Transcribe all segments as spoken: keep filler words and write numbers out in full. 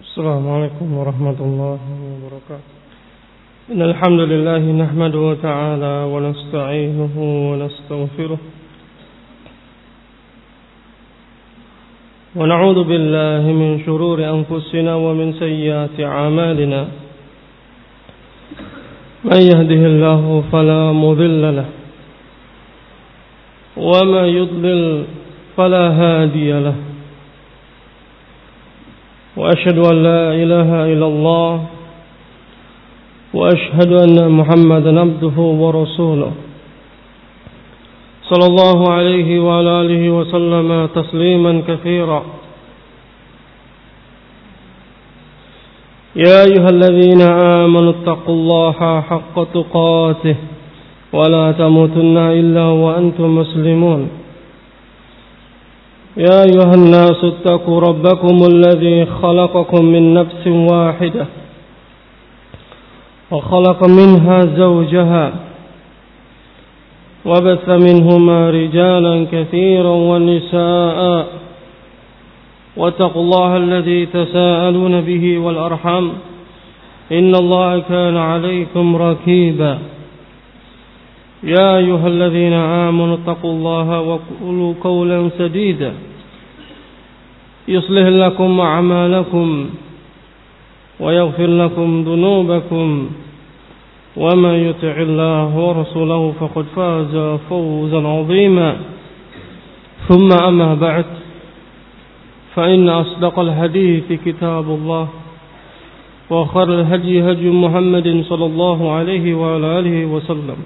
السلام عليكم ورحمة الله وبركاته. إن الحمد لله نحمده تعالى ونستعينه ونستغفره ونعوذ بالله من شرور أنفسنا ومن سيئات أعمالنا. من يهده الله فلا مضل له وما يضلل فلا هادي له. وأشهد أن لا إله إلا الله وأشهد أن محمدا عبده ورسوله صلى الله عليه وعلى آله وسلم تسليما كثيرا. يا أيها الذين آمنوا اتقوا الله حق تقاته ولا تموتن إلا وأنتم مسلمون. يا أيها الناس اتقوا ربكم الذي خلقكم من نفس واحدة وخلق منها زوجها وبث منهما رجالا كثيرا ونساء واتقوا الله الذي تساءلون به والأرحام إن الله كان عليكم رقيبا. يا أيها الذين آمنوا اتقوا الله وقولوا قولا سديدا يصلح لكم أعمالكم ويغفر لكم ذنوبكم ومن يطع الله ورسوله فقد فاز فوزا عظيما. ثم أما بعد فإن أصدق الحديث كتاب الله وخير الهدي هدي محمد صلى الله عليه وعلى آله وسلم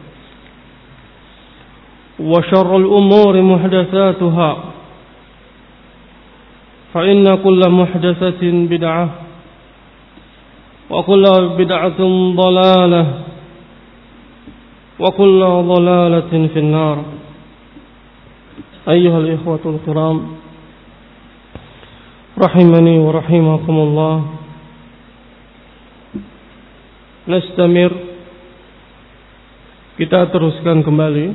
وشر الأمور محدثاتها فإن كل محدثة بدعة وكل بدعة ضلالة وكل ضلالة في النار. أيها الإخوة الكرام رحمني ورحمكم الله. Nastamir, kita teruskan kembali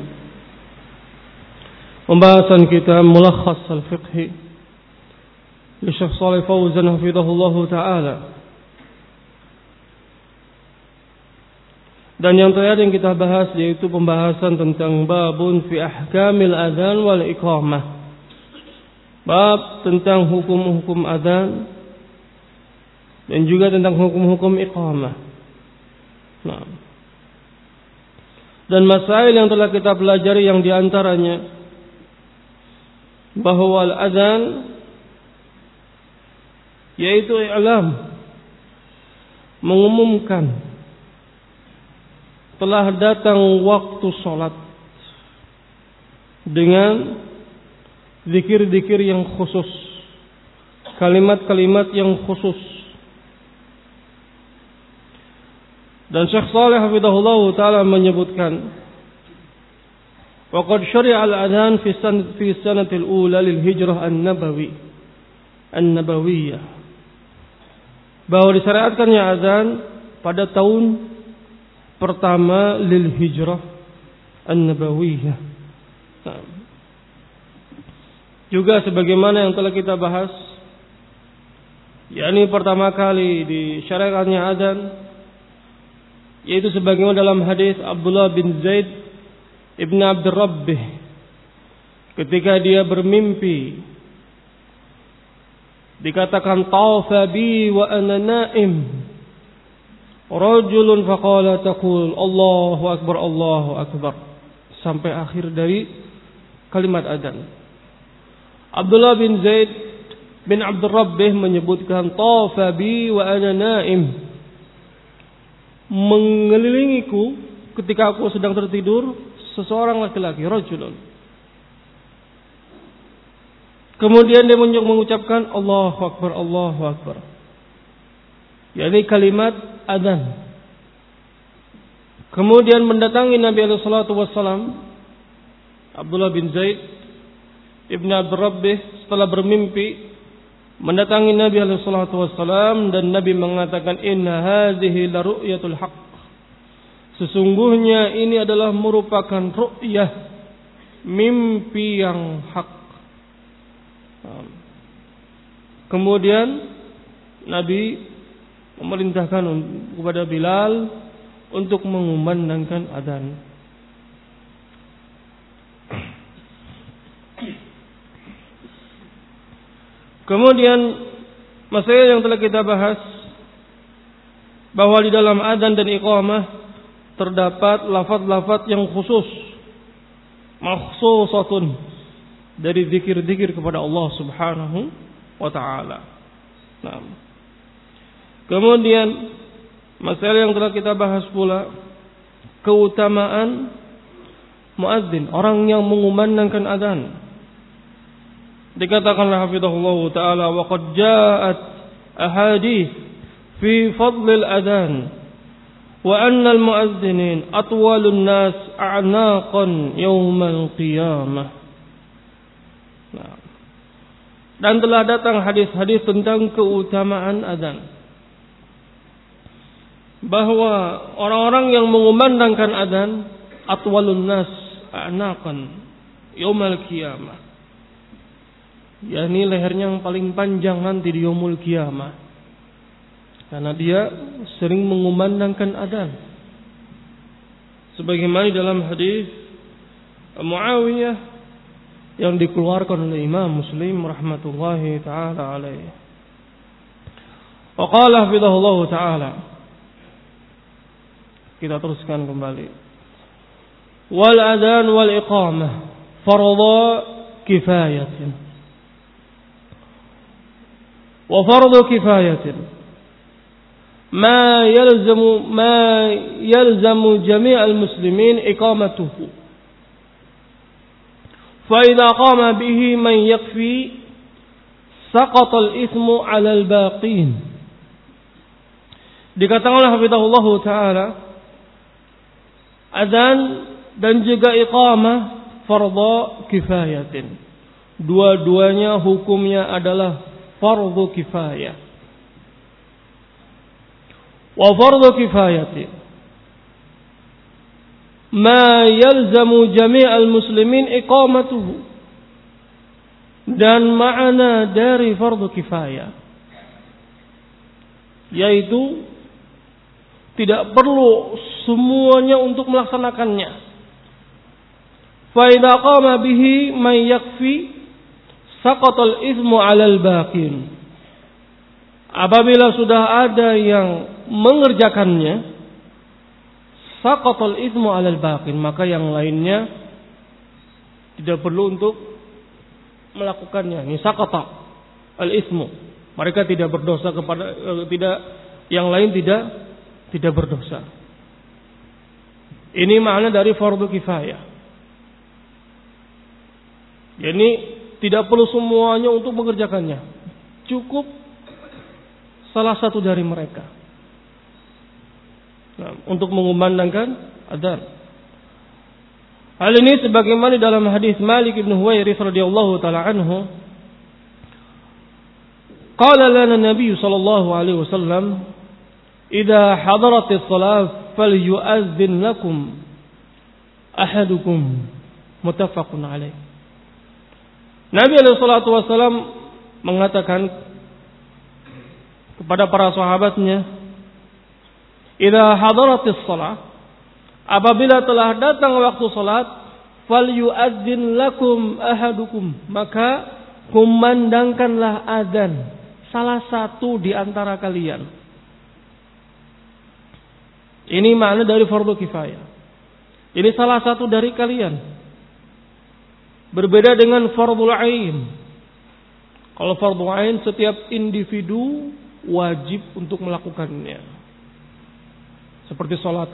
pembahasan kita Mulakhas al-Fiqhi li Syekh Shalih Fauzan hafizahullahu taala. Dan yang terakhir yang kita bahas yaitu pembahasan tentang babun fi ahkamil adzan wal iqamah. Bab tentang hukum-hukum adzan dan juga tentang hukum-hukum iqamah. Nah. Dan masail yang telah kita pelajari yang diantaranya bahwa al-adzan yaitu i'lam, mengumumkan telah datang waktu salat dengan zikir-zikir yang khusus, kalimat-kalimat yang khusus. Dan Syekh Shalih hafizahullah taala menyebutkan waqad syari'a al-adhan fi san fi sanatil ula lil hijrah an-nabawi an-nabawiyyah, bahwa disyariatkannya azan pada tahun pertama lil hijrah an-nabawiyyah. Nah, juga sebagaimana yang telah kita bahas, yakni pertama kali disyariatkannya azan yaitu sebagaimana dalam hadis Abdullah bin Zaid Ibn Abdur Rabbih ketika dia bermimpi, dikatakan tawafa bi wa ana naim rajulun faqala taqul Allahu akbar Allahu akbar sampai akhir dari kalimat adzan. Abdullah bin Zaid bin Abdur Rabbih menyebutkan tawafa bi wa ana naim, mengelilingiku ketika aku sedang tertidur seseorang laki-laki, rajulun. Kemudian dia mengucapkan Allahu akbar Allahu akbar, yakni kalimat adzan. Kemudian mendatangi Nabi alaihi salatu wassalam Abdullah bin Zaid Ibn Abdur Rabbih setelah bermimpi mendatangi Nabi alaihi salatu wassalam, dan Nabi mengatakan inna hadhihi la ru'yatul haqq, sesungguhnya ini adalah merupakan ru'yah, mimpi yang hak. Kemudian Nabi memerintahkan kepada Bilal untuk mengumandangkan adzan. Kemudian masalah yang telah kita bahas bahwa di dalam adzan dan iqamah terdapat lafaz-lafaz yang khusus, makhsusatun, dari zikir-zikir kepada Allah Subhanahu wa taala. Nah. Kemudian masalah yang telah kita bahas pula keutamaan muadzin, orang yang mengumandangkan adzan. Dikatakanlah hafizahullah taala wa qad ja'at ahadits fi fadl al-adzan wa anna al-muadzinin atwalun nas a'naqan yawm al-qiyamah. Nah. Dan telah datang hadis-hadis tentang keutamaan adzan, bahwa orang-orang yang mengumandangkan adzan atwalun nas a'naqan yaumil qiyamah, yakni lehernya yang paling panjang nanti di yaumul qiyamah, karena dia sering mengumandangkan adzan. Sebagaimana dalam hadis Muawiyah yang dikeluarkan oleh Imam Muslim rahmatullahi taala alaihi. Wa qala hafizahullah taala. Kita teruskan kembali. Wal adzan wal iqamah fardhu kifayatin. Wa fardhu kifayatin ma yalzamu ma yalzamu jami' al muslimin iqamatuhu. Fa idza qama bihi man yakfi saqata al ithmu 'ala al baqin. Dikatakan oleh hafizahullah taala, adzan dan juga iqamah fardhu kifayatin. Dua-duanya hukumnya adalah fardhu kifayah. Wa fardhu kifayatin ma yalzamu jami'al muslimin iqamatuhu. Dan makna dari fardhu kifayah yaitu tidak perlu semuanya untuk melaksanakannya. Fa idza qama bihi man yakfi saqatal itsmu 'alal baqin. Apabila sudah ada yang mengerjakannya, saqatal itsmu 'alal baqin, maka yang lainnya tidak perlu untuk melakukannya. Ini saqata al itsmu. Mereka tidak berdosa kepada eh, tidak yang lain tidak tidak berdosa. Ini makna dari fardu kifayah. Jadi tidak perlu semuanya untuk mengerjakannya. Cukup salah satu dari mereka. Nah, untuk mengumandangkan adzan. Hal ini sebagaimana dalam hadis Malik bin Huwairits radhiyallahu taala anhu, qala lana Nabi sallallahu alaihi wasallam, idza hadaratis shalah falyu'azzin lakum ahadukum, muttafaqun alaih. Nabi alaihi salatu wasallam mengatakan kepada para sahabatnya, idza hadaratis shalah, apabila telah datang waktu salat, falyu'azzin lakum ahadukum, maka kumandangkanlah adzan salah satu di antara kalian. Ini makna dari fardu kifayah. Ini salah satu dari kalian. Berbeda dengan fardul ain. Kalau fardul ain setiap individu wajib untuk melakukannya. Seperti salat.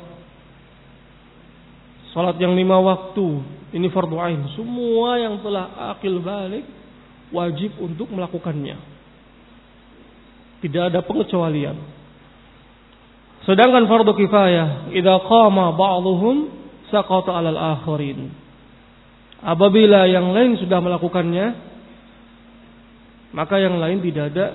Salat yang lima waktu, ini fardu ain. Semua yang telah akil balik wajib untuk melakukannya. Tidak ada pengecualian. Sedangkan fardu kifayah, idza qama ba'dhum saqata 'alal akharin. Apabila yang lain sudah melakukannya, maka yang lain tidak ada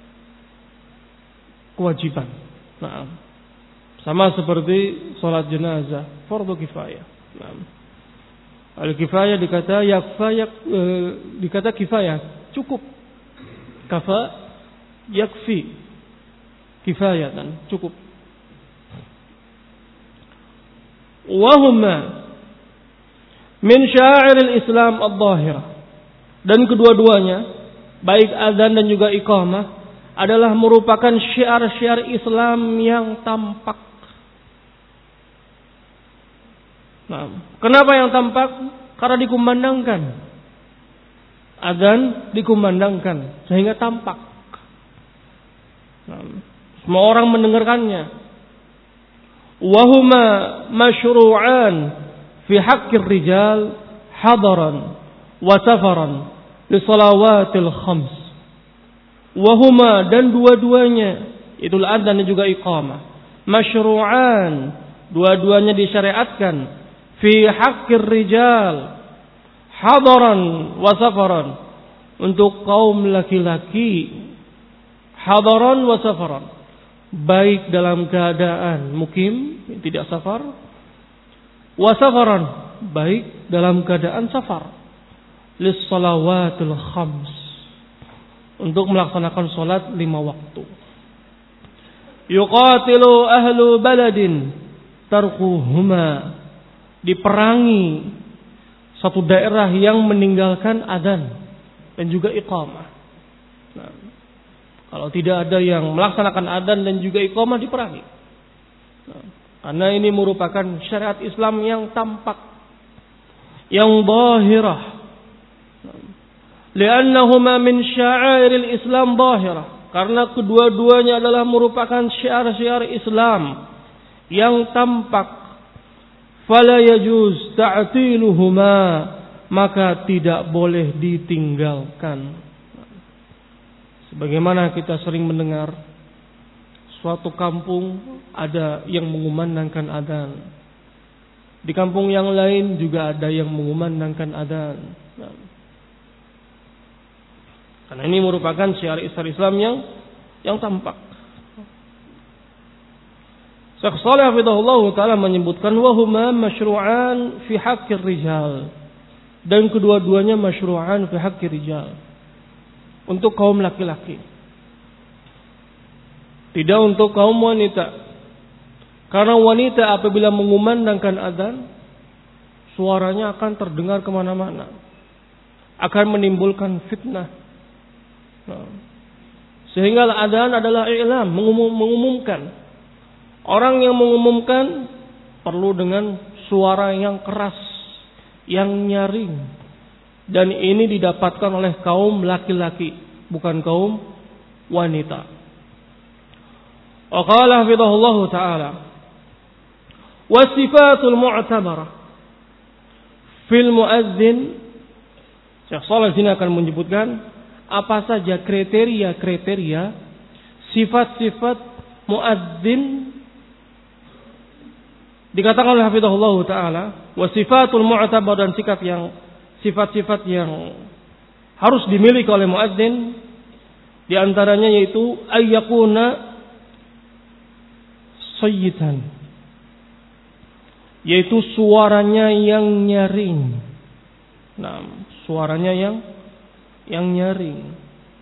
kewajiban. Nah, sama seperti salat jenazah, fardu kifayah. Nah, al-kifayah dikata yakfa yak, e, dikata kifayah, cukup. Kafa yakfi. kifayatan, cukup. Wa huma min sya'iril Islam adh-dhahirah. Dan kedua-duanya, baik azan dan juga iqamah, adalah merupakan syiar-syiar Islam yang tampak. Nah, kenapa yang tampak? Karena dikumandangkan. Azan dikumandangkan sehingga tampak. Nah, semua orang mendengarkannya. Wa huma masyru'an fi haqqir rijal hadaran wa safaran li salawatil khams. Wa huma, dan dua-duanya, itu adzan dan juga iqamah, masyru'an, dua-duanya disyariatkan, fi haqqir rijal hadaran wa safaran, untuk kaum laki-laki, hadaran wa safaran, baik dalam keadaan mukim, tidak safar, wa safaran, baik dalam keadaan safar, lis salawatil khams, untuk melaksanakan salat lima waktu. Yuqatilu ahlu baladin tarkuhuma, diperangi satu daerah yang meninggalkan adzan dan juga iqamah. Nah, kalau tidak ada yang melaksanakan adzan dan juga iqamah, diperangi. Nah, karena ini merupakan syariat Islam yang tampak, yang zahirah. Li'annahuma min sya'airil Islam zahirah, karena kedua-duanya adalah merupakan syiar-syiar Islam yang tampak. Fala yajuz ta'tiluhuma, maka tidak boleh ditinggalkan. Sebagaimana kita sering mendengar, suatu kampung ada yang mengumandangkan adzan, di kampung yang lain juga ada yang mengumandangkan adzan. Nah, karena ini merupakan syiar Islam yang yang tampak. Syekh Shalih hafizahullah taala menyebutkan wa huma masyru'an fi haqqir rijal, dan kedua-duanya masyru'an fi haqqir rijal, untuk kaum laki-laki, tidak untuk kaum wanita. Karena wanita apabila mengumandangkan adzan, suaranya akan terdengar kemana-mana, akan menimbulkan fitnah. Nah, sehingga adzan adalah i'lam, mengumum, mengumumkan. Orang yang mengumumkan perlu dengan suara yang keras, yang nyaring, dan ini didapatkan oleh kaum laki-laki, bukan kaum wanita. Wa qala hafizahullah taala, wa sifatul mu'tabarah fil muadzin. Syekh Shalih sini akan menyebutkan apa saja kriteria-kriteria, sifat-sifat muadzin. Dikatakan oleh hafizahullah taala, wa sifatul mu'tabar, dan sikap yang sifat-sifat yang harus dimiliki oleh muadzin, di antaranya yaitu ayyakuna sayyitan, yaitu suaranya yang nyaring. Nah, suaranya yang yang nyaring.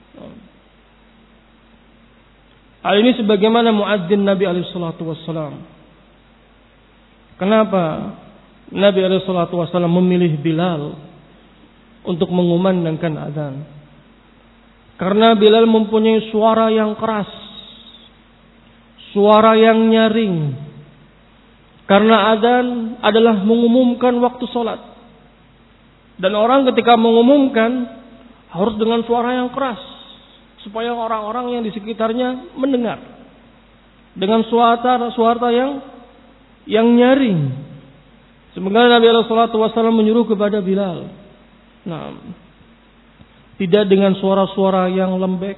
Hal ini sebagaimana muadzin Nabi alaihi salatu wassalam. Kenapa Nabi alaihi salatu wassalam memilih Bilal untuk mengumandangkan adzan? Karena Bilal mempunyai suara yang keras, suara yang nyaring. Karena adzan adalah mengumumkan waktu sholat, dan orang ketika mengumumkan harus dengan suara yang keras, supaya orang-orang yang di sekitarnya mendengar dengan suara suara yang yang nyaring. Semoga Nabi alaihi salatu wasallam menyuruh kepada Bilal, nah, tidak dengan suara-suara yang lembek,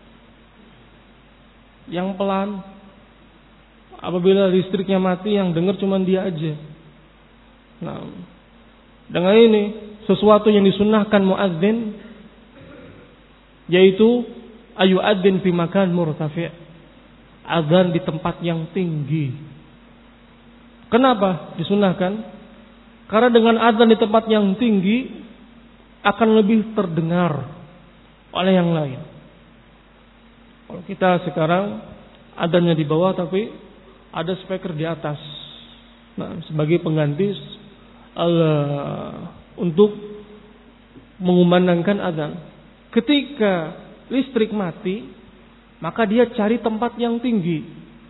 yang pelan. Apabila listriknya mati, yang dengar cuma dia aja. Nah, dengan ini sesuatu yang disunnahkan muadzin, yaitu ayu adzin fi makan murtafi', adzan di tempat yang tinggi. Kenapa disunnahkan? Karena dengan adzan di tempat yang tinggi akan lebih terdengar oleh yang lain. Kalau kita sekarang adanya di bawah tapi ada speaker di atas. Nah, sebagai pengganti uh, untuk mengumandangkan adzan. Ketika listrik mati, maka dia cari tempat yang tinggi.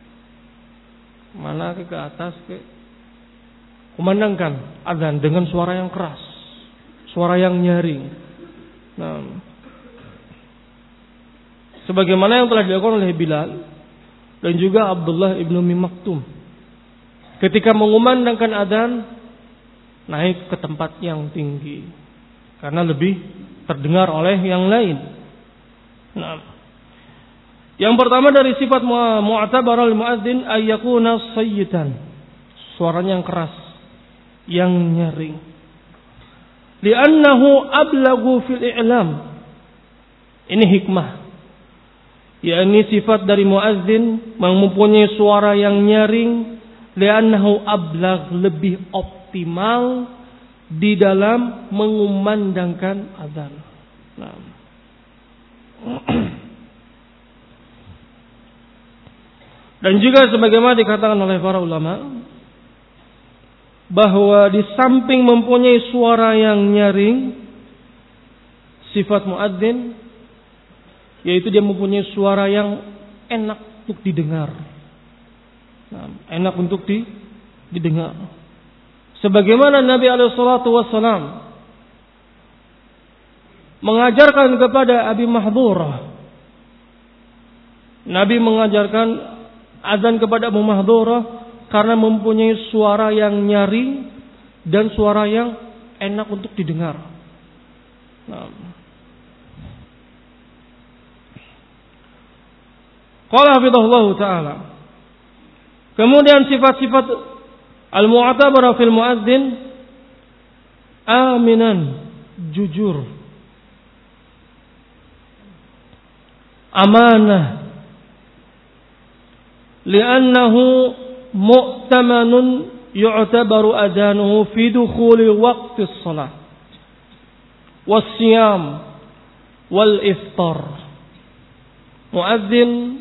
Mana ke atas ke kumandangkan adzan dengan suara yang keras, suara yang nyaring. Nah, sebagaimana yang telah dilakukan oleh Bilal dan juga Abdullah ibnu Ummi Maktum, ketika mengumandangkan adzan naik ke tempat yang tinggi karena lebih terdengar oleh yang lain. Nah, yang pertama dari sifat mu'tabar al-muadzin ayyakuna sayyitan, suaranya yang keras, yang nyaring. Li'annahu ablagu fil i'lam. Ini hikmah. Ya, ini sifat dari muadzin yang mempunyai suara yang nyaring. Li'annahu ablag, lebih optimal di dalam mengumandangkan azan. Nah. Dan juga sebagaimana dikatakan oleh para ulama bahwa di samping mempunyai suara yang nyaring, sifat muadzin yaitu dia mempunyai suara yang enak untuk didengar. Nah, enak untuk di, didengar. Sebagaimana Nabi alaihi salatu wassalam mengajarkan kepada Abi Mahdhurah. Nabi mengajarkan azan kepada Abu Mahdhurah karena mempunyai suara yang nyaring dan suara yang enak untuk didengar. Nah. Qala hafizahullah ta'ala. Kemudian sifat-sifat al-mu'tabarah fil muadzin, aminan, jujur, amanah, li'annahu mu'tamanun yu'tabaru adanuhu fi dukhuli waqti shalah was-siyam wal-iftar. Muadzin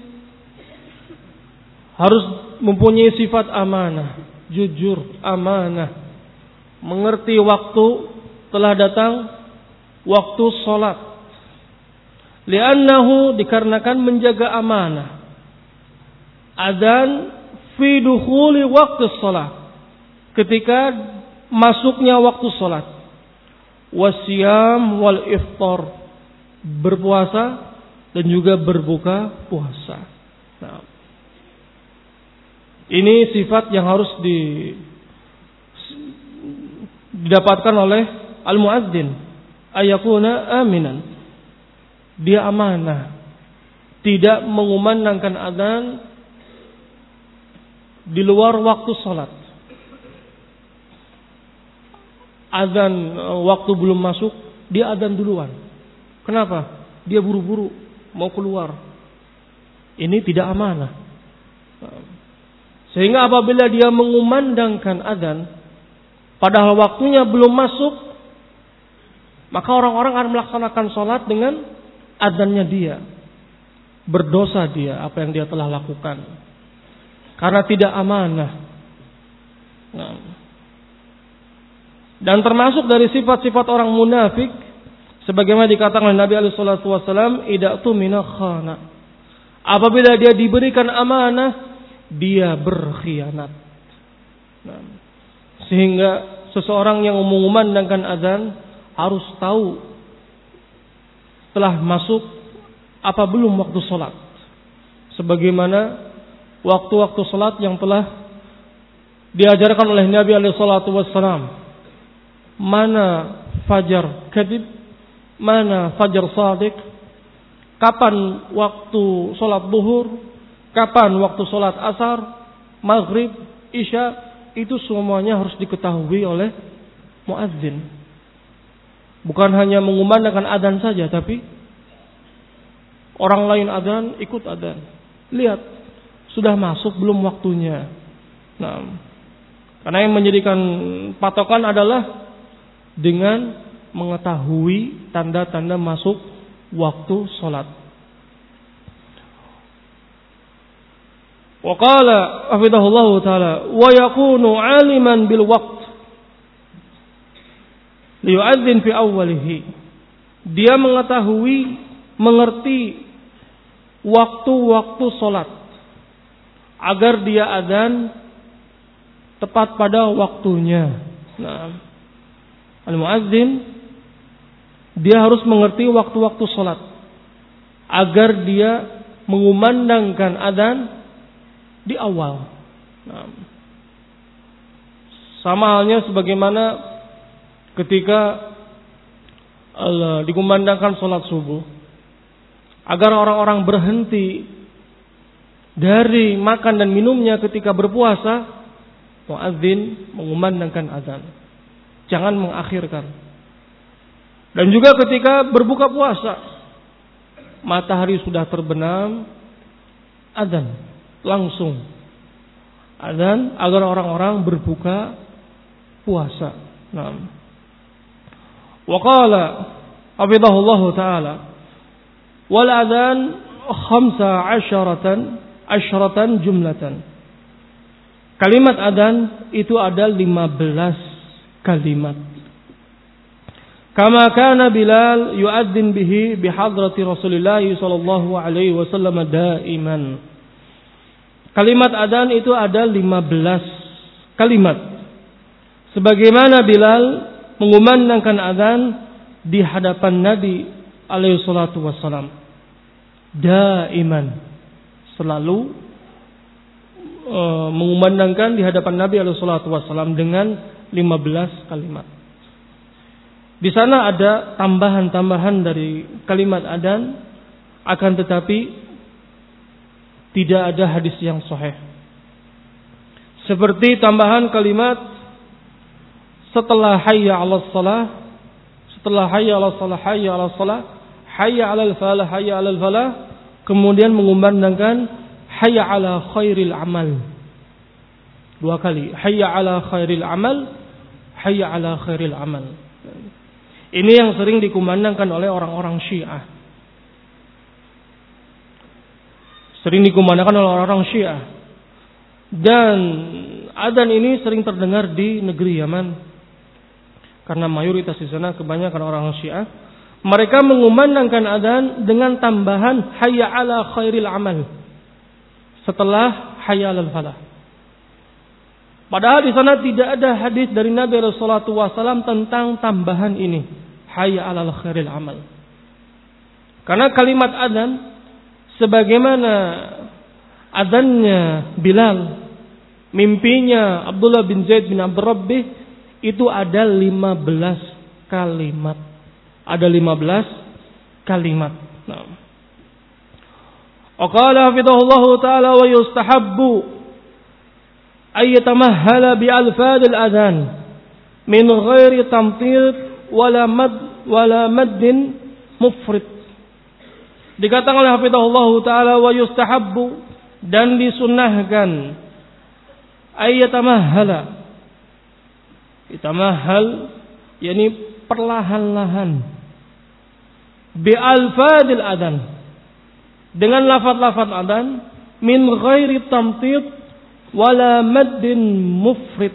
harus mempunyai sifat amanah, jujur, amanah, mengerti waktu telah datang waktu salat. Li'annahu, dikarenakan menjaga amanah. Adzan fi dukhuli waktu salat, ketika masuknya waktu salat. Wasiyam wal iftar, berpuasa dan juga berbuka puasa. Nah, ini sifat yang harus di, didapatkan oleh al-muadzin, ayakuna aminan. Dia amanah, tidak mengumandangkan adzan di luar waktu salat. Adzan waktu belum masuk, dia adzan duluan. Kenapa? Dia buru-buru mau keluar. Ini tidak amanah. Sehingga apabila dia mengumandangkan adzan padahal waktunya belum masuk, maka orang-orang akan melaksanakan salat dengan adzannya dia. Berdosa dia apa yang dia telah lakukan karena tidak amanah. Nah. Dan termasuk dari sifat-sifat orang munafik sebagaimana dikatakan oleh Nabi alaihi salatu wasallam, ida'tu mina khana. Apabila dia diberikan amanah, dia berkhianat. Nah, sehingga seseorang yang mengumandangkan azan harus tahu telah masuk apa belum waktu salat. Sebagaimana waktu-waktu salat yang telah diajarkan oleh Nabi alaihi salatu wasallam. Mana fajar kadib, mana fajar shadiq, kapan waktu salat zuhur, kapan waktu salat asar, maghrib, isya, itu semuanya harus diketahui oleh muadzin. Bukan hanya mengumandangkan adzan saja, tapi orang lain adzan, ikut adzan. Lihat, sudah masuk belum waktunya. Nah, karena yang menjadikan patokan adalah dengan mengetahui tanda-tanda masuk waktu sholat. Wa qala hafidhahullahu taala wa yakunu aliman bil waqt liyu'adzin fi awwalihi. Dia mengetahui, mengerti waktu-waktu salat agar dia adzan tepat pada waktunya. Nah, al-muadzin dia harus mengerti waktu-waktu salat agar dia mengumandangkan adzan di awal. Nah, sama halnya sebagaimana ketika uh, dikumandangkan salat subuh, agar orang-orang berhenti dari makan dan minumnya ketika berpuasa, muadzin mengumandangkan azan. Jangan mengakhirkan. Dan juga ketika berbuka puasa, matahari sudah terbenam, azan langsung. Azan agar orang-orang berbuka puasa. Nah. Wa qala hafidhahullahu taala wal adzan khamsa asharatan asharatan jumlatan. Kalimat adzan itu ada lima belas kalimat. Kama kana Bilal yu'adzin bihi bihadrati Rasulillah sallallahu alaihi wasallam daiman. Kalimat adzan itu ada lima belas kalimat. Sebagaimana Bilal mengumandangkan adzan di hadapan Nabi alaihi salatu wassalam. Daiman, selalu uh, mengumandangkan di hadapan Nabi alaihi salatu wassalam dengan lima belas kalimat. Di sana ada tambahan-tambahan dari kalimat adzan, akan tetapi tidak ada hadis yang sahih. Seperti tambahan kalimat setelah hayya 'alas shalah, setelah hayya 'alas shalah, hayya 'alas shalah, hayya 'alal falah, hayya 'alal falah, kemudian mengumandangkan hayya 'ala khairil amal. Dua kali, hayya 'ala khairil amal, hayya 'ala khairil amal. Ini yang sering dikumandangkan oleh orang-orang Syiah. Sering dikumandangkan oleh orang-orang Syiah. Dan adzan ini sering terdengar di negeri Yaman. Karena mayoritas di sana kebanyakan orang Syiah. Mereka mengumandangkan adzan dengan tambahan hayya 'ala khairil amal setelah hayya 'alal falah. Padahal di sana tidak ada hadis dari Nabi sallallahu alaihi wasallam tentang tambahan ini, hayya 'alal khairil amal. Karena kalimat adzan sebagaimana adzannya Bilal, mimpinya Abdullah bin Zaid bin Abdul Rabbih, itu ada lima belas kalimat. Ada lima belas kalimat. Nah. Qala hafidhahullahu taala wa yustahabbu ay yatamahhala bi alfadil adzan min ghairi tamthil wala mad wala maddin mufrid. Dikatakan oleh hafidhahullahu taala wa yustahabbu, dan disunnahkan, ay yatamahhala, yatamahhal yakni perlahan-lahan, bi alfadil adzan, dengan lafaz-lafaz adzan, min ghairi tamthil wala maddin mufrid.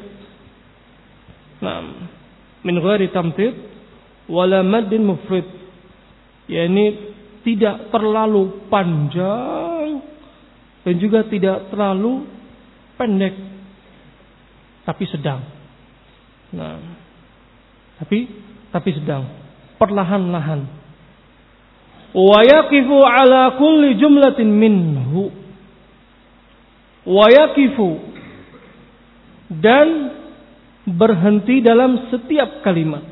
Nah, min ghairi tamthil wala maddin mufrid, yakni tidak terlalu panjang dan juga tidak terlalu pendek, tapi sedang. Nah, tapi tapi sedang, perlahan-lahan. Wa yaqifu ala kulli jumlatin minhu. Wa yaqifu, dan berhenti dalam setiap kalimat.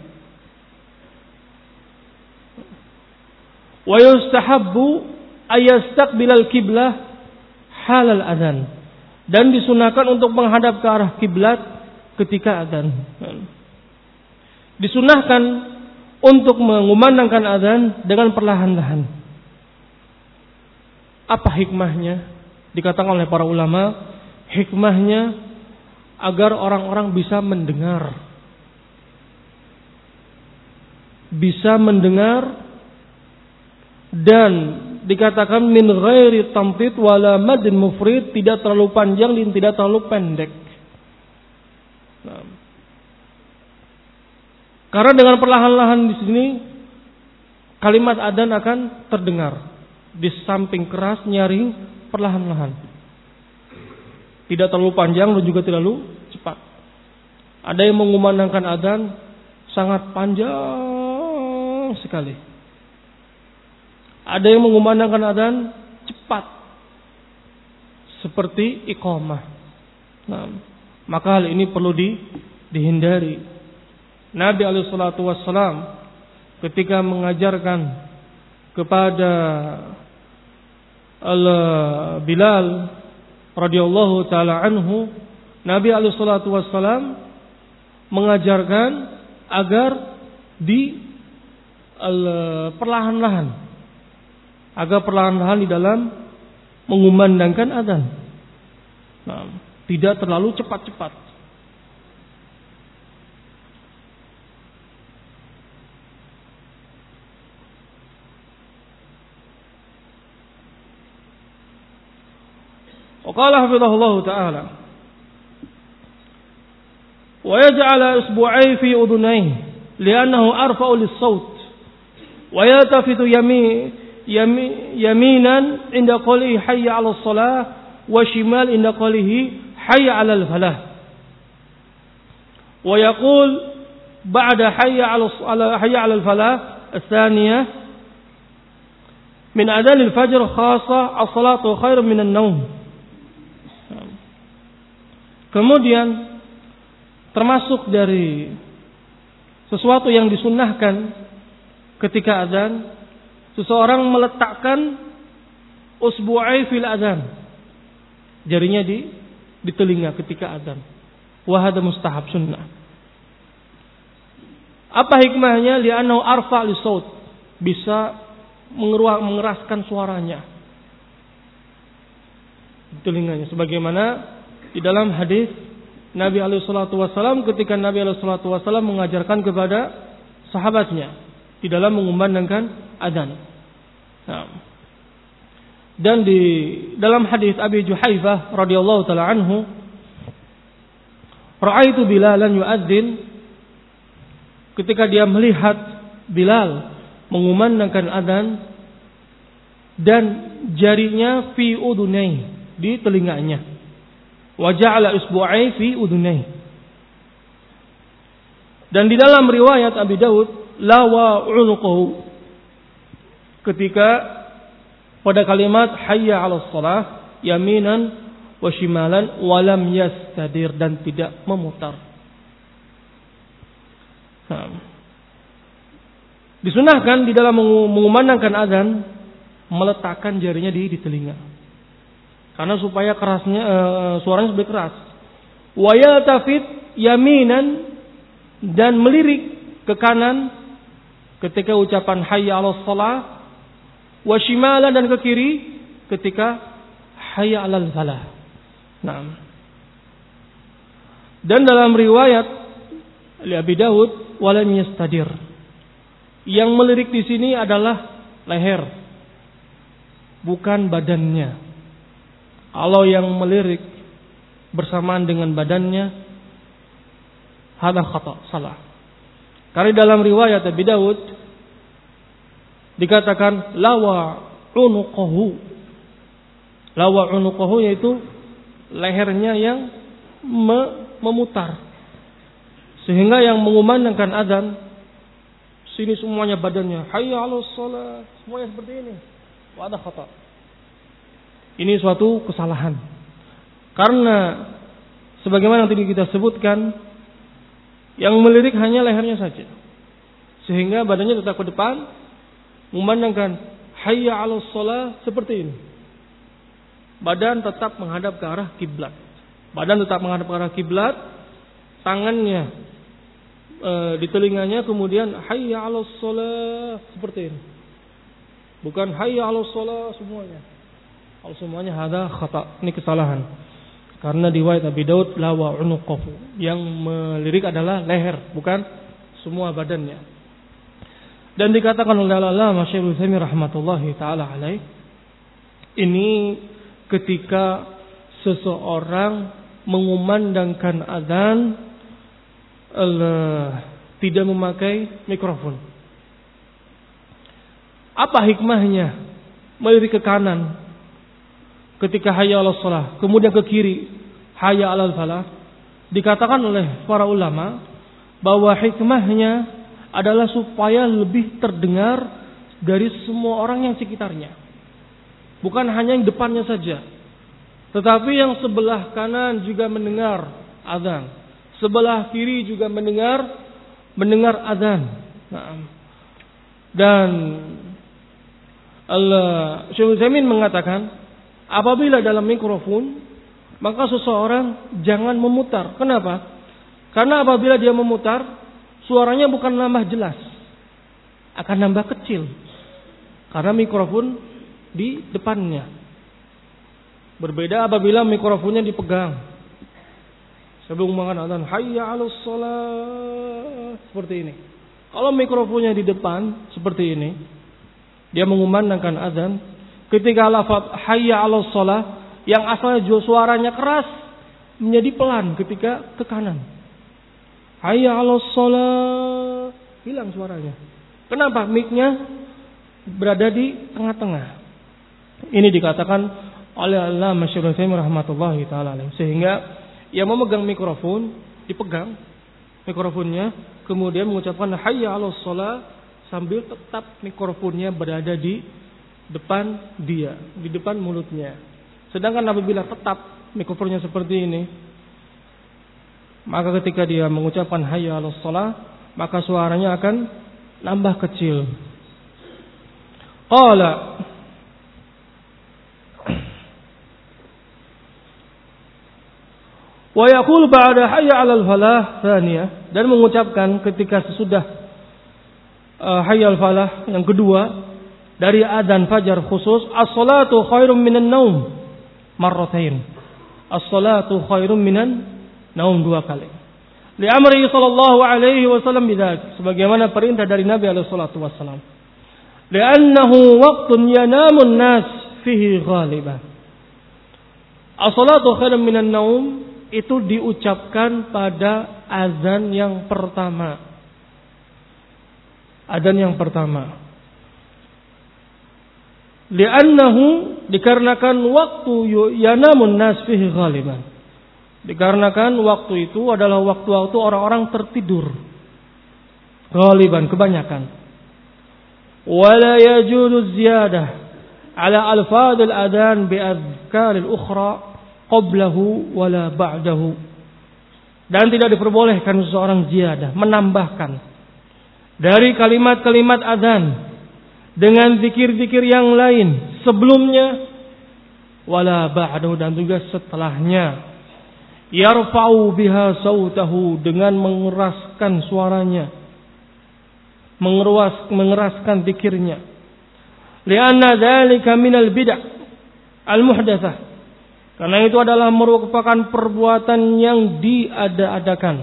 Wa yustahabbu ayastaqbilal qiblah halal adzan, dan disunahkan untuk menghadap ke arah kiblat ketika adzan. Disunahkan untuk mengumandangkan adzan dengan perlahan-lahan. Apa hikmahnya? Dikatakan oleh para ulama, hikmahnya agar orang-orang bisa mendengar. Bisa mendengar dan dikatakan min ghairi tamtid wala madin mufrid, tidak terlalu panjang dan tidak terlalu pendek. Nah, karena dengan perlahan-lahan di sini kalimat adzan akan terdengar di samping keras, nyaring, perlahan-lahan. Tidak terlalu panjang dan juga terlalu cepat. Ada yang mengumandangkan adzan sangat panjang sekali. Ada yang mengumandangkan adzan cepat seperti iqamah. Nah, maka hal ini perlu di, dihindari. Nabi alaihi salatu wassalam ketika mengajarkan kepada Al-Bilal radhiyallahu taala anhu, Nabi alaihi salatu wassalam mengajarkan agar di perlahan-lahan, agar perlahan-lahan di dalam mengumandangkan adzan. Nah, tidak terlalu cepat-cepat. وقال حفظه الله تعالى ويجعل إصبعيه في أذنيه لأنه أرفع للصوت ويلتفت يمين يمينا عند قوله حي على الصلاة وشمال عند قوله حي على الفلاح ويقول بعد حي على حي على الفلاح الثانية من أذان الفجر خاصة الصلاة خير من النوم. Kemudian termasuk dari sesuatu yang disunnahkan ketika adzan, seseorang meletakkan usbu'ai fil adzan, jarinya di di telinga ketika adzan. Wa hadza mustahab sunnah. Apa hikmahnya? Li'annahu arfa lisaut, bisa mengeraskan suaranya di telinganya, sebagaimana di dalam hadis Nabi alaihi salatu wasallam ketika Nabi alaihi salatu wasallam mengajarkan kepada sahabatnya di dalam mengumandangkan adzan. Nah, dan di dalam hadis Abi Juhaifah radhiyallahu taala anhu, ra'aitu Bilalan yu'adzin, ketika dia melihat Bilal mengumandangkan adzan dan jarinya fi udunai, di telinganya. Wa ja'ala isbu'ai fi udunai. Dan di dalam riwayat Abi Daud lawa unuqahu, ketika pada kalimat hayya 'alas shalah yaminan wa shimalan wa lam yastadir, dan tidak memutar. Nah, disunahkan di dalam mengumandangkan azan meletakkan jarinya di, di telinga, karena supaya kerasnya uh, suaranya lebih keras. Wa yaltafit yaminan, dan melirik ke kanan ketika ucapan hayya 'alas shalah, wa shimalan, dan ke kiri ketika hayya 'alal falah. Nah, dan dalam riwayat Abi Daud walam yastadir, yang melirik di sini adalah leher, bukan badannya. Kalau yang melirik bersamaan dengan badannya, hada khata, salah. Karena dalam riwayat Abi Daud dikatakan lawa unuqahu. Lawa unuqahu yaitu lehernya yang me- memutar. Sehingga yang mengumandangkan adzan sini semuanya badannya hayya 'alas shalah, semuanya seperti ini. Wa hada khata. Ini suatu kesalahan. Karena sebagaimana yang tadi kita sebutkan, yang melirik hanya lehernya saja, sehingga badannya tetap ke depan, memandangkan hayya 'alas shalah seperti ini. Badan tetap menghadap ke arah kiblat. Badan tetap menghadap ke arah kiblat, tangannya e, di telinganya, kemudian hayya 'alas shalah seperti ini. Bukan hayya 'alas shalah semuanya. Kalau semuanya hada khata, ini kesalahan. Karena di riwayat Abi Daud lawa unuqahu, yang melirik adalah leher, bukan semua badannya. Dan dikatakan oleh Al-Allamah Syaikh Utsaimin rahmatullahi taala alaih, ini ketika seseorang mengumandangkan azan Allah, tidak memakai mikrofon. Apa hikmahnya melirik ke kanan ketika hayya 'alas shalah, kemudian ke kiri hayya 'alal falah? Dikatakan oleh para ulama bahwa hikmahnya adalah supaya lebih terdengar dari semua orang yang sekitarnya. Bukan hanya yang depannya saja, tetapi yang sebelah kanan juga mendengar azan, sebelah kiri juga mendengar mendengar azan. Nah, dan Allah Syekh Utsaimin mengatakan, apabila dalam mikrofon, maka seseorang jangan memutar. Kenapa? Karena apabila dia memutar, suaranya bukan nambah jelas, akan nambah kecil. Karena mikrofon di depannya. Berbeda apabila mikrofonnya dipegang. Sebelum mengatakan hayya 'alas shalah seperti ini. Kalau mikrofonnya di depan seperti ini, dia mengumandangkan azan. Ketika lafaz hayya 'alas shalah yang asalnya suaranya keras menjadi pelan ketika ke kanan. Hayya 'alas shalah, hilang suaranya. Kenapa? Mic-nya berada di tengah-tengah. Ini dikatakan oleh Al-Allamah Syaikh Utsaimin rahmatullahi taala alaih. Sehingga yang memegang mikrofon dipegang mikrofonnya, kemudian mengucapkan hayya 'alas shalah sambil tetap mikrofonnya berada di depan dia, di depan mulutnya. Sedangkan apabila tetap mikrofonnya seperti ini, maka ketika dia mengucapkan hayya 'alas shalah, maka suaranya akan nambah kecil. Qala wa yaqulu ba'da hayya 'alal falah tsaniyah, dan mengucapkan ketika sesudah uh, hayya 'alal falah yang kedua dari adzan fajar khusus, as-salatu khairum minan naum marratain. As-salatu khairum minan naum dua kali. Li amri sallallahu alaihi wasallam bidzalik, sebagaimana perintah dari Nabi alaihi salatu wasallam. Li'annahu waqtun yanamun nas fihi ghaliban. As-salatu khairum minan naum itu diucapkan pada azan yang pertama. Azan yang pertama. Li'annahu, dikarenakan waktu yanamun nas fihi ghaliban. Dikarenakan waktu itu adalah waktu-waktu orang-orang tertidur. Ghaliban, kebanyakan. Wala yajuzu ziyadah ala alfadil adhan bi adhkaril ukhra qablahu wala ba'dahu. Dan tidak diperbolehkan seseorang ziyadah, menambahkan dari kalimat-kalimat adzan dengan zikir-zikir yang lain sebelumnya wala ba'dahu, dan juga setelahnya. Yarfa'u biha sautahu, dengan mengeraskan suaranya, mengeras mengeraskan zikirnya. Lianna dzalika minal bid'ah al-muhdatsah, karena itu adalah merupakan perbuatan yang diada-adakan.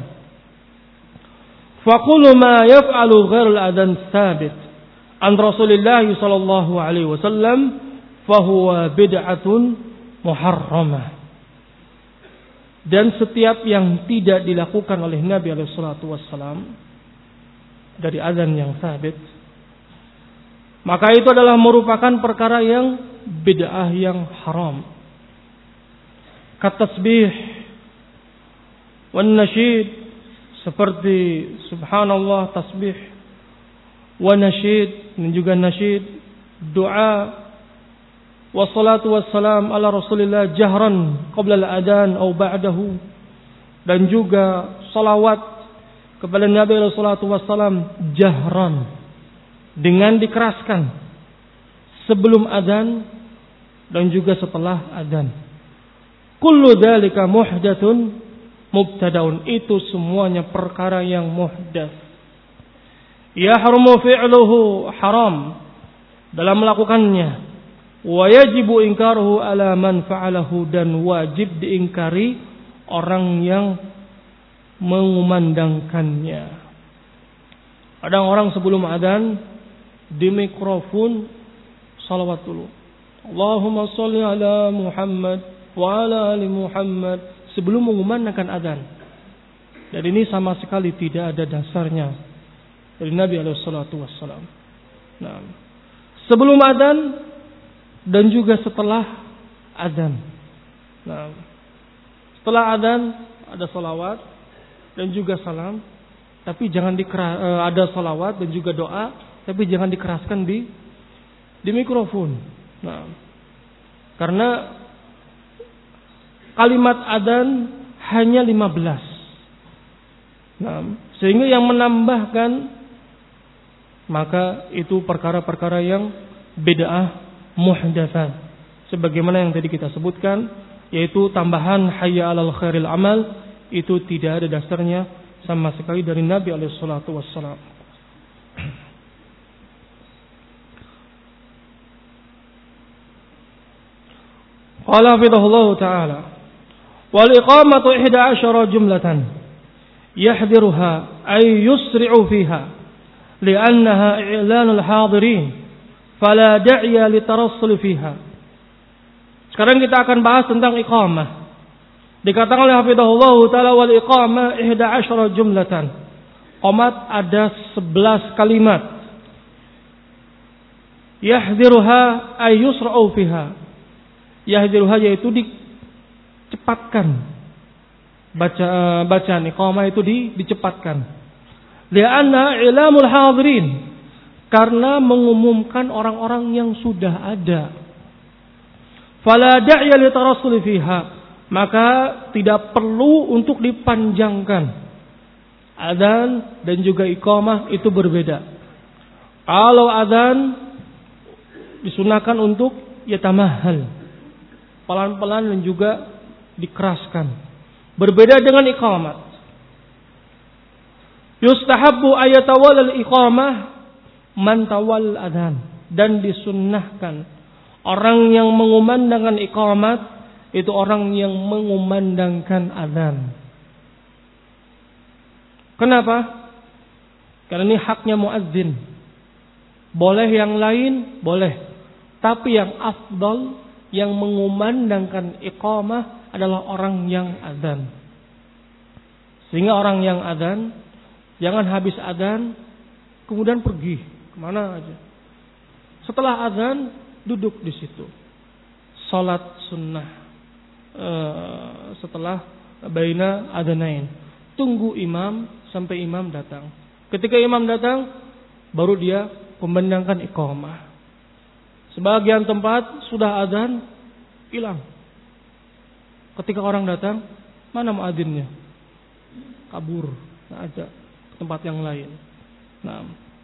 Faqulu ma yaf'alu ghairul adzan tsabit an Rasulillah sallallahu alaihi wasallam fahuwa bid'atun muharramah. Dan setiap yang tidak dilakukan oleh Nabi alaihi salatu wassalam dari azan yang sabit, maka itu adalah merupakan perkara yang bid'ah, yang haram. Katasbih wan nasyid, seperti subhanallah tasbih, wan nasyid, dan juga nasyid, doa, wassalatu wassalam ala Rasulillah jahran qabla al-adhan atau ba'dahu, dan juga salawat kepada Nabi alaihi salatu wassalam jahran, dengan dikeraskan sebelum adzan dan juga setelah adzan. Kullu dzalika muhdatsun mubtadaun, itu semuanya perkara yang muhdats. Yahrumu fi'luhu, haram dalam melakukannya. Wa yajibu inkaruhu ala man fa'alahu, dan wajib diingkari orang yang mengumandangkannya. Ada orang sebelum adzan di mikrofon salawat dulu. Allahumma sholli ala Muhammad wa ala ali Muhammad sebelum mengumandangkan adzan. Dan ini sama sekali tidak ada dasarnya dari Nabi alaihi salatu wassalam. Nah, sebelum adzan dan juga setelah adzan. Nah, setelah adzan ada salawat dan juga salam, tapi jangan dikeras, ada salawat dan juga doa, tapi jangan dikeraskan di di mikrofon. Nah, karena kalimat adzan hanya lima belas. Nah, sehingga yang menambahkan maka itu perkara-perkara yang bid'ah muhdatsah. Sebagaimana yang tadi kita sebutkan, yaitu tambahan hayya 'alal khairil amal, itu tidak ada dasarnya sama sekali dari Nabi alaihi salatu wassalam. Qala hafidhahullah ta'ala wal iqamatu ihda asyara jumlatan yahdiruha ay yusri'u fiha li'annaha i'lanul hadirin fala da'iya litarassul fiha. Sekarang kita akan bahas tentang iqamah. Dikatakan oleh hafidhahullah ta'ala wal iqamah ihda asyara jumlatan. Qomat ada sebelas kalimat. Yahdiruha ay yusra'u fiha. Yahdiruha yaitu dicepatkan. Baca bacaan iqamah itu di, dicepatkan. Li'anna ilamul hadirin, karena mengumumkan orang-orang yang sudah ada. Fala da'ya li tarassul fiha, maka tidak perlu untuk dipanjangkan. Adzan dan juga iqamah itu berbeda. Kalau adzan disunahkan untuk yatamahhal, pelan-pelan dan juga dikeraskan. Berbeda dengan iqamat. Yustahabbu ayatawal al-iqamah man tawal adzan, dan disunnahkan orang yang mengumandangkan iqamat itu orang yang mengumandangkan adzan. Kenapa? Karena ini haknya muadzin. Boleh yang lain, boleh. Tapi yang afdal, yang mengumandangkan iqamah adalah orang yang adzan. Sehingga orang yang adzan jangan habis adzan kemudian pergi kemana aja. Setelah adzan duduk di situ, salat sunnah uh, setelah baina adzanain, tunggu imam sampai imam datang. Ketika imam datang baru dia kumandangkan iqamah. Sebagian tempat sudah adzan hilang. Ketika orang datang, mana muadzinnya? Kabur, nggak ada ke tempat yang lain. Nah,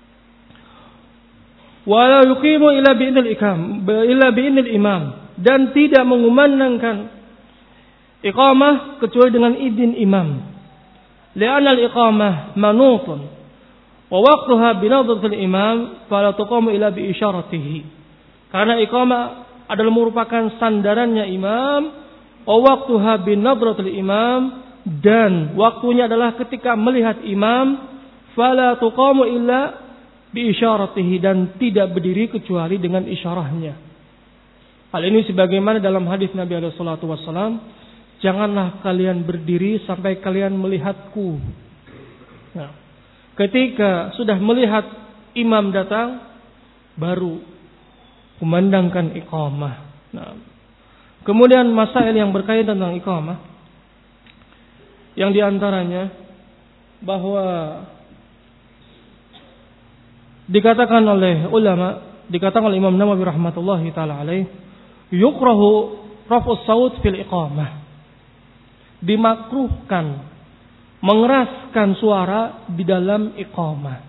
wala yuqimu illa bi'idnil ikam, illa bi'idnil imam, dan tidak mengumandangkan iqamah kecuali dengan izin imam. Li'anna al-iqamah manutun wa waqtuha bi nadratil imam fala tuqamu illa bi isyaratihi. Karena iqamah adalah merupakan sandarannya imam, wa waqtuha bin nadratil imam, dan waktunya adalah ketika melihat imam, fala tuqamu illa bi isyaratihi, dan tidak berdiri kecuali dengan isyarahnya. Hal ini sebagaimana dalam hadis Nabi alaihi salatu wassalam, janganlah kalian berdiri sampai kalian melihatku. Nah, ketika sudah melihat imam datang, baru kumandangkan iqamah. Nah, kemudian masail yang berkaitan tentang iqamah, yang diantaranya bahwa dikatakan oleh ulama, dikatakan oleh Imam Nawawi rahmatullahi taala alaih, yukrahu raf'us saut fil iqamah. Dimakruhkan mengeraskan suara di dalam iqamah.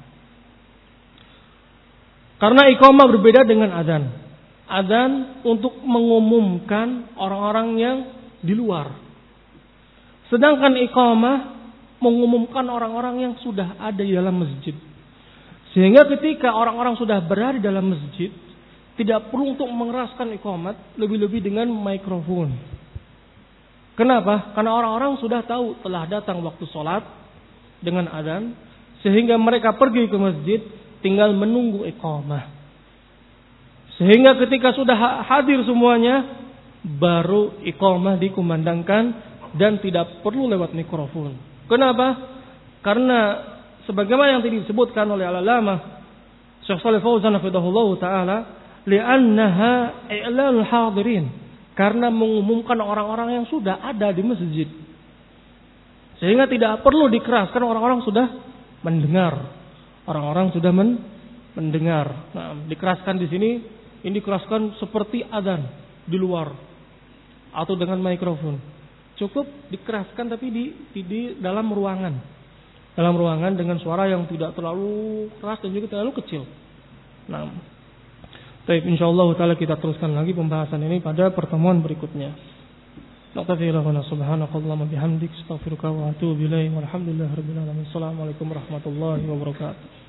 Karena iqamah berbeda dengan adzan. Adzan untuk mengumumkan orang-orang yang di luar. Sedangkan iqamah mengumumkan orang-orang yang sudah ada di dalam masjid. Sehingga ketika orang-orang sudah berada di dalam masjid, tidak perlu untuk mengeraskan iqamat, lebih-lebih dengan mikrofon. Kenapa? Karena orang-orang sudah tahu telah datang waktu sholat dengan adzan, sehingga mereka pergi ke masjid, tinggal menunggu iqamah. Sehingga ketika sudah hadir semuanya, baru iqamah dikumandangkan dan tidak perlu lewat mikrofon. Kenapa? Karena sebagaimana yang tadi disebutkan oleh Al-Allamah Syekh Shalih Fauzan hafizahullah taala, li'annaha i'lanul hadirin, karena mengumumkan orang-orang yang sudah ada di masjid. Sehingga tidak perlu dikeraskan, orang-orang sudah mendengar. Orang-orang sudah men- mendengar. Nah, dikeraskan di sini, ini dikeraskan seperti adzan di luar atau dengan mikrofon. Cukup dikeraskan tapi di, di, di dalam ruangan. Dalam ruangan dengan suara yang tidak terlalu keras dan juga terlalu kecil. Nah, baik, insyaallah taala kita teruskan lagi pembahasan ini pada pertemuan berikutnya. Naqtafi lahuna subhanakallahumma bihamdik astaghfiruka wa atubu ilaik walhamdulillahirabbil alamin. Assalamualaikum warahmatullahi wabarakatuh.